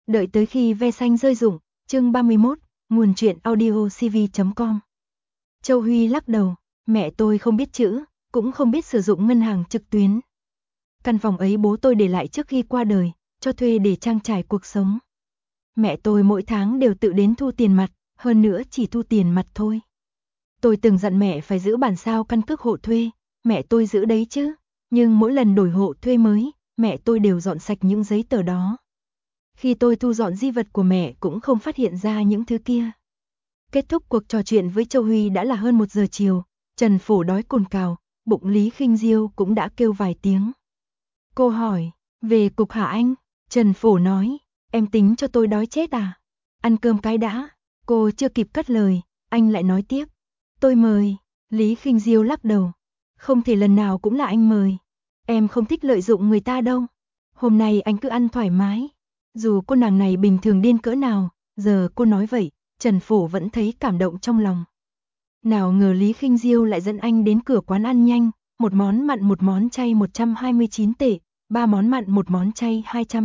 Đợi tới khi ve xanh rơi rụng, chương 31, nguồn truyện audio cv.com. Châu Huy lắc đầu, mẹ tôi không biết chữ, cũng không biết sử dụng ngân hàng trực tuyến. Căn phòng ấy bố tôi để lại trước khi qua đời, cho thuê để trang trải cuộc sống. Mẹ tôi mỗi tháng đều tự đến thu tiền mặt, hơn nữa chỉ thu tiền mặt thôi. Tôi từng dặn mẹ phải giữ bản sao căn cước hộ thuê, mẹ tôi giữ đấy chứ, nhưng mỗi lần đổi hộ thuê mới, mẹ tôi đều dọn sạch những giấy tờ đó. Khi tôi thu dọn di vật của mẹ cũng không phát hiện ra những thứ kia. Kết thúc cuộc trò chuyện với Châu Huy đã là hơn 1 giờ chiều, Trần Phổ đói cồn cào, bụng Lý Khinh Diêu cũng đã kêu vài tiếng. Cô hỏi, về cục hả anh? Trần Phổ nói, em tính cho tôi đói chết à? Ăn cơm cái đã. Cô chưa kịp cất lời, anh lại nói tiếp. Tôi mời. Lý Khinh Diêu lắc đầu. Không thể lần nào cũng là anh mời. Em không thích lợi dụng người ta đâu. Hôm nay anh cứ ăn thoải mái. Dù cô nàng này bình thường điên cỡ nào, giờ cô nói vậy, Trần Phổ vẫn thấy cảm động trong lòng. Nào ngờ Lý Khinh Diêu lại dẫn anh đến cửa quán ăn nhanh, một món mặn một món chay 129 tệ, 3 món mặn một món chay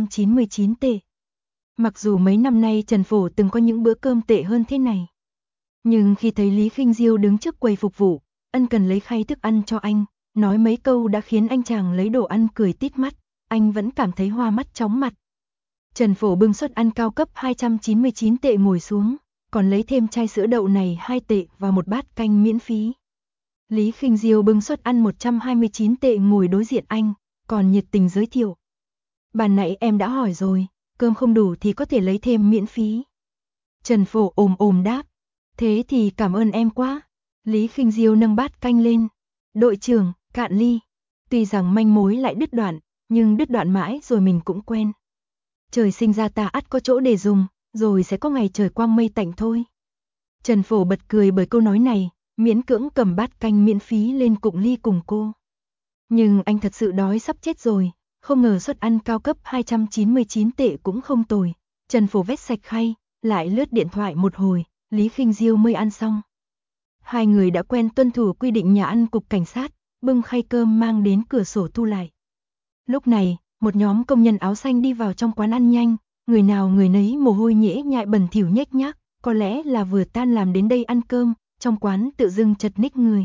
299 tệ. Mặc dù mấy năm nay Trần Phổ từng có những bữa cơm tệ hơn thế này. Nhưng khi thấy Lý Khinh Diêu đứng trước quầy phục vụ, ân cần lấy khay thức ăn cho anh, nói mấy câu đã khiến anh chàng lấy đồ ăn cười tít mắt, anh vẫn cảm thấy hoa mắt chóng mặt. Trần Phổ bưng suất ăn cao cấp 299 tệ ngồi xuống, còn lấy thêm chai sữa đậu này 2 tệ và một bát canh miễn phí. Lý Khinh Diêu bưng suất ăn 129 tệ ngồi đối diện anh, còn nhiệt tình giới thiệu. Ban nãy em đã hỏi rồi, cơm không đủ thì có thể lấy thêm miễn phí. Trần Phổ ồm đáp, thế thì cảm ơn em quá. Lý Khinh Diêu nâng bát canh lên. Đội trưởng, cạn ly. Tuy rằng manh mối lại đứt đoạn, nhưng đứt đoạn mãi rồi mình cũng quen. Trời sinh ra ta ắt có chỗ để dùng, rồi sẽ có ngày trời quang mây tạnh thôi. Trần Phổ bật cười bởi câu nói này, miễn cưỡng cầm bát canh miễn phí lên cụng ly cùng cô. Nhưng anh thật sự đói sắp chết rồi, không ngờ suất ăn cao cấp 299 tệ cũng không tồi. Trần Phổ vét sạch khay, lại lướt điện thoại một hồi, Lý Khinh Diêu mới ăn xong. Hai người đã quen tuân thủ quy định nhà ăn cục cảnh sát, bưng khay cơm mang đến cửa sổ thu lại. Lúc này, một nhóm công nhân áo xanh đi vào trong quán ăn nhanh, người nào người nấy mồ hôi nhễ nhại bẩn thỉu nhếch nhác, có lẽ là vừa tan làm đến đây ăn cơm, trong quán tự dưng chật ních người.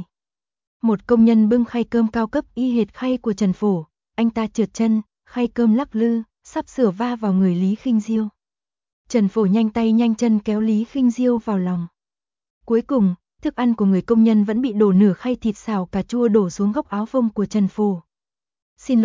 Một công nhân bưng khay cơm cao cấp y hệt khay của Trần Phổ, anh ta trượt chân, khay cơm lắc lư, sắp sửa va vào người Lý Khinh Diêu. Trần Phổ nhanh tay nhanh chân kéo Lý Khinh Diêu vào lòng. Cuối cùng, thức ăn của người công nhân vẫn bị đổ nửa khay thịt xào cà chua đổ xuống góc áo phông của Trần Phổ. Xin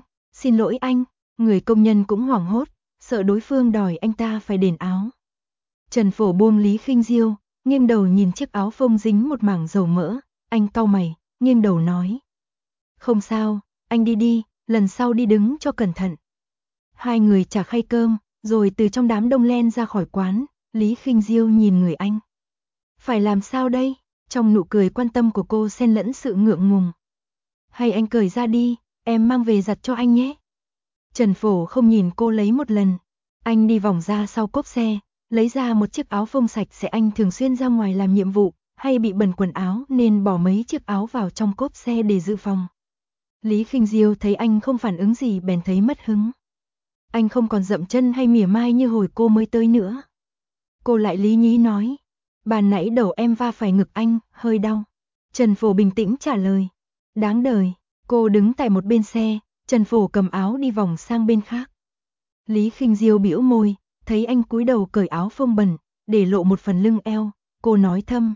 lỗi anh, người công nhân cũng hoảng hốt, sợ đối phương đòi anh ta phải đền áo. Trần Phổ buông Lý Khinh Diêu, nghiêng đầu nhìn chiếc áo phông dính một mảng dầu mỡ, anh cau mày, nghiêng đầu nói. Không sao, anh đi đi, lần sau đi đứng cho cẩn thận. Hai người trả khay cơm, rồi từ trong đám đông len ra khỏi quán, Lý Khinh Diêu nhìn người anh. Phải làm sao đây? Trong nụ cười quan tâm của cô xen lẫn sự ngượng ngùng. Hay anh cởi ra đi, em mang về giặt cho anh nhé. Trần Phổ không nhìn cô lấy một lần. Anh đi vòng ra sau cốp xe, lấy ra một chiếc áo phông sạch sẽ anh thường xuyên ra ngoài làm nhiệm vụ, hay bị bẩn quần áo nên bỏ mấy chiếc áo vào trong cốp xe để dự phòng. Lý Khinh Diêu thấy anh không phản ứng gì bèn thấy mất hứng. Anh không còn dậm chân hay mỉa mai như hồi cô mới tới nữa. Cô lại lý nhí nói, ban nãy đầu em va phải ngực anh, hơi đau. Trần Phổ bình tĩnh trả lời, đáng đời. Cô đứng tại một bên xe, Trần Phổ cầm áo đi vòng sang bên khác. Lý Khinh Diêu bĩu môi, thấy anh cúi đầu cởi áo phông bẩn, để lộ một phần lưng eo, cô nói thầm.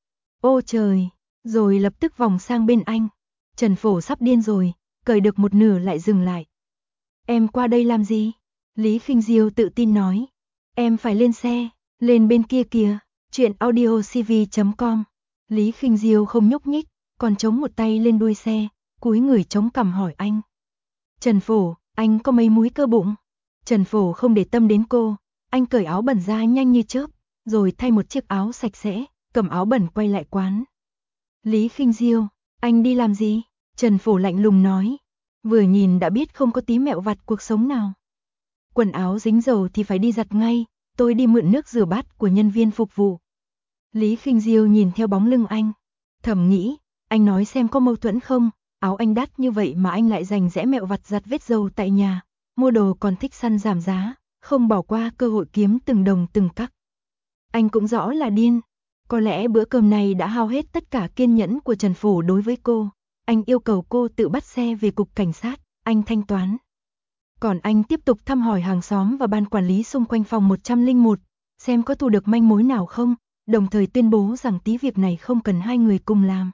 Ô trời, rồi lập tức vòng sang bên anh. Trần Phổ sắp điên rồi, cởi được một nửa lại dừng lại. Em qua đây làm gì? Lý Khinh Diêu tự tin nói. Em phải lên xe, lên bên kia kìa, chuyện audio cv.com. Lý Khinh Diêu không nhúc nhích, còn chống một tay lên đuôi xe, cúi người chống cằm hỏi anh. Trần Phổ, anh có mấy múi cơ bụng? Trần Phổ không để tâm đến cô, anh cởi áo bẩn ra nhanh như chớp, rồi thay một chiếc áo sạch sẽ, cầm áo bẩn quay lại quán. Lý Khinh Diêu, anh đi làm gì? Trần Phổ lạnh lùng nói, vừa nhìn đã biết không có tí mẹo vặt cuộc sống nào. Quần áo dính dầu thì phải đi giặt ngay, tôi đi mượn nước rửa bát của nhân viên phục vụ. Lý Khinh Diêu nhìn theo bóng lưng anh, thầm nghĩ, anh nói xem có mâu thuẫn không, áo anh đắt như vậy mà anh lại dành dẽ mẹo vặt giặt vết dầu tại nhà, mua đồ còn thích săn giảm giá, không bỏ qua cơ hội kiếm từng đồng từng cắc. Anh cũng rõ là điên. Có lẽ bữa cơm này đã hao hết tất cả kiên nhẫn của Trần Phổ đối với cô. Anh yêu cầu cô tự bắt xe về cục cảnh sát, anh thanh toán. Còn anh tiếp tục thăm hỏi hàng xóm và ban quản lý xung quanh phòng 101, xem có thu được manh mối nào không, đồng thời tuyên bố rằng tí việc này không cần hai người cùng làm.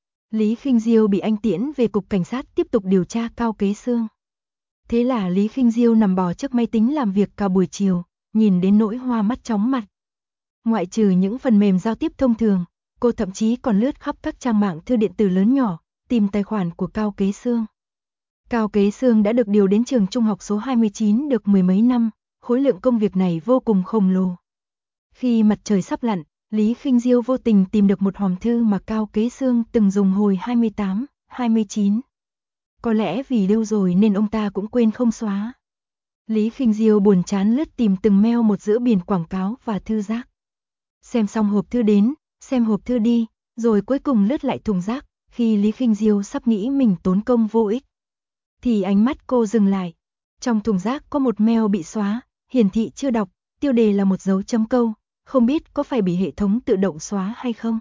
Lý Khinh Diêu bị anh tiễn về cục cảnh sát tiếp tục điều tra Cao Kế Xương. Thế là Lý Khinh Diêu nằm bò trước máy tính làm việc cả buổi chiều, nhìn đến nỗi hoa mắt chóng mặt. Ngoại trừ những phần mềm giao tiếp thông thường, cô thậm chí còn lướt khắp các trang mạng thư điện tử lớn nhỏ, tìm tài khoản của Cao Kế Xương. Cao Kế Xương đã được điều đến trường trung học số 29 được mười mấy năm, khối lượng công việc này vô cùng khổng lồ. Khi mặt trời sắp lặn, Lý Khinh Diêu vô tình tìm được một hòm thư mà Cao Kế Xương từng dùng hồi 28, 29. Có lẽ vì lâu rồi nên ông ta cũng quên không xóa. Lý Khinh Diêu buồn chán lướt tìm từng mail một giữa biển quảng cáo và thư rác. Xem xong hộp thư đến, xem hộp thư đi, rồi cuối cùng lướt lại thùng rác, khi Lý Khinh Diêu sắp nghĩ mình tốn công vô ích. Thì ánh mắt cô dừng lại. Trong thùng rác có một mail bị xóa, hiển thị chưa đọc, tiêu đề là một dấu chấm câu, không biết có phải bị hệ thống tự động xóa hay không.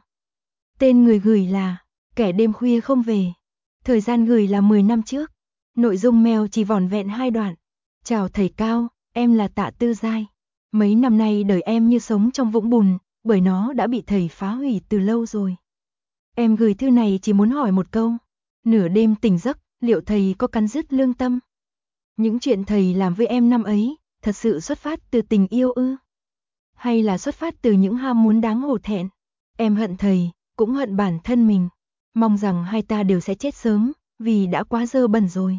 Tên người gửi là kẻ đêm khuya không về. Thời gian gửi là 10 năm trước. Nội dung mail chỉ vỏn vẹn 2 đoạn. Chào thầy Cao, em là Tạ Tư Giai. Mấy năm nay đời em như sống trong vũng bùn, bởi nó đã bị thầy phá hủy từ lâu rồi. Em gửi thư này chỉ muốn hỏi một câu. Nửa đêm tỉnh giấc, liệu thầy có cắn rứt lương tâm? Những chuyện thầy làm với em năm ấy, thật sự xuất phát từ tình yêu ư? Hay là xuất phát từ những ham muốn đáng hổ thẹn? Em hận thầy, cũng hận bản thân mình. Mong rằng hai ta đều sẽ chết sớm, vì đã quá dơ bẩn rồi.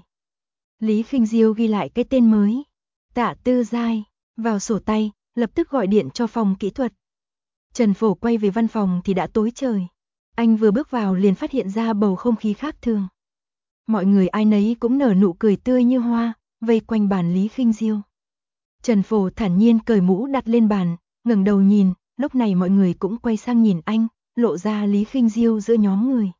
Lý Khinh Diêu ghi lại cái tên mới. Tạ Tư Giai, vào sổ tay, lập tức gọi điện cho phòng kỹ thuật. Trần Phổ quay về văn phòng thì đã tối trời. Anh vừa bước vào liền phát hiện ra bầu không khí khác thường. Mọi người ai nấy cũng nở nụ cười tươi như hoa, vây quanh bàn Lý Khinh Diêu. Trần Phổ thản nhiên cởi mũ đặt lên bàn, ngẩng đầu nhìn, lúc này mọi người cũng quay sang nhìn anh, lộ ra Lý Khinh Diêu giữa nhóm người.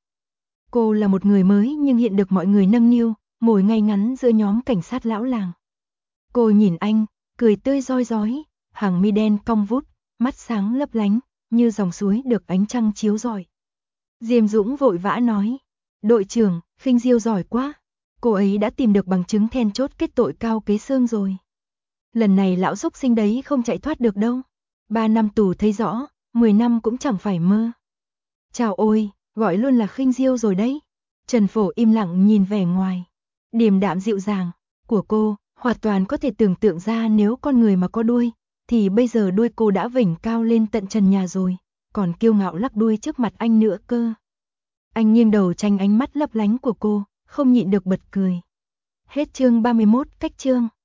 Cô là một người mới nhưng hiện được mọi người nâng niu, ngồi ngay ngắn giữa nhóm cảnh sát lão làng. Cô nhìn anh, cười tươi roi rói, hàng mi đen cong vút, mắt sáng lấp lánh, như dòng suối được ánh trăng chiếu rọi. Diêm Dũng vội vã nói, đội trưởng, Khinh Diêu giỏi quá, cô ấy đã tìm được bằng chứng then chốt kết tội Cao Kế Xương rồi. Lần này lão xúc sinh đấy không chạy thoát được đâu, 3 năm tù thấy rõ, 10 năm cũng chẳng phải mơ. Chào ôi, gọi luôn là Khinh Diêu rồi đấy. Trần Phổ im lặng nhìn vẻ ngoài điềm đạm dịu dàng của cô, hoàn toàn có thể tưởng tượng ra nếu con người mà có đuôi, thì bây giờ đuôi cô đã vểnh cao lên tận trần nhà rồi, còn kiêu ngạo lắc đuôi trước mặt anh nữa cơ. Anh nghiêng đầu tránh ánh mắt lấp lánh của cô, không nhịn được bật cười. Hết chương 31, cách chương.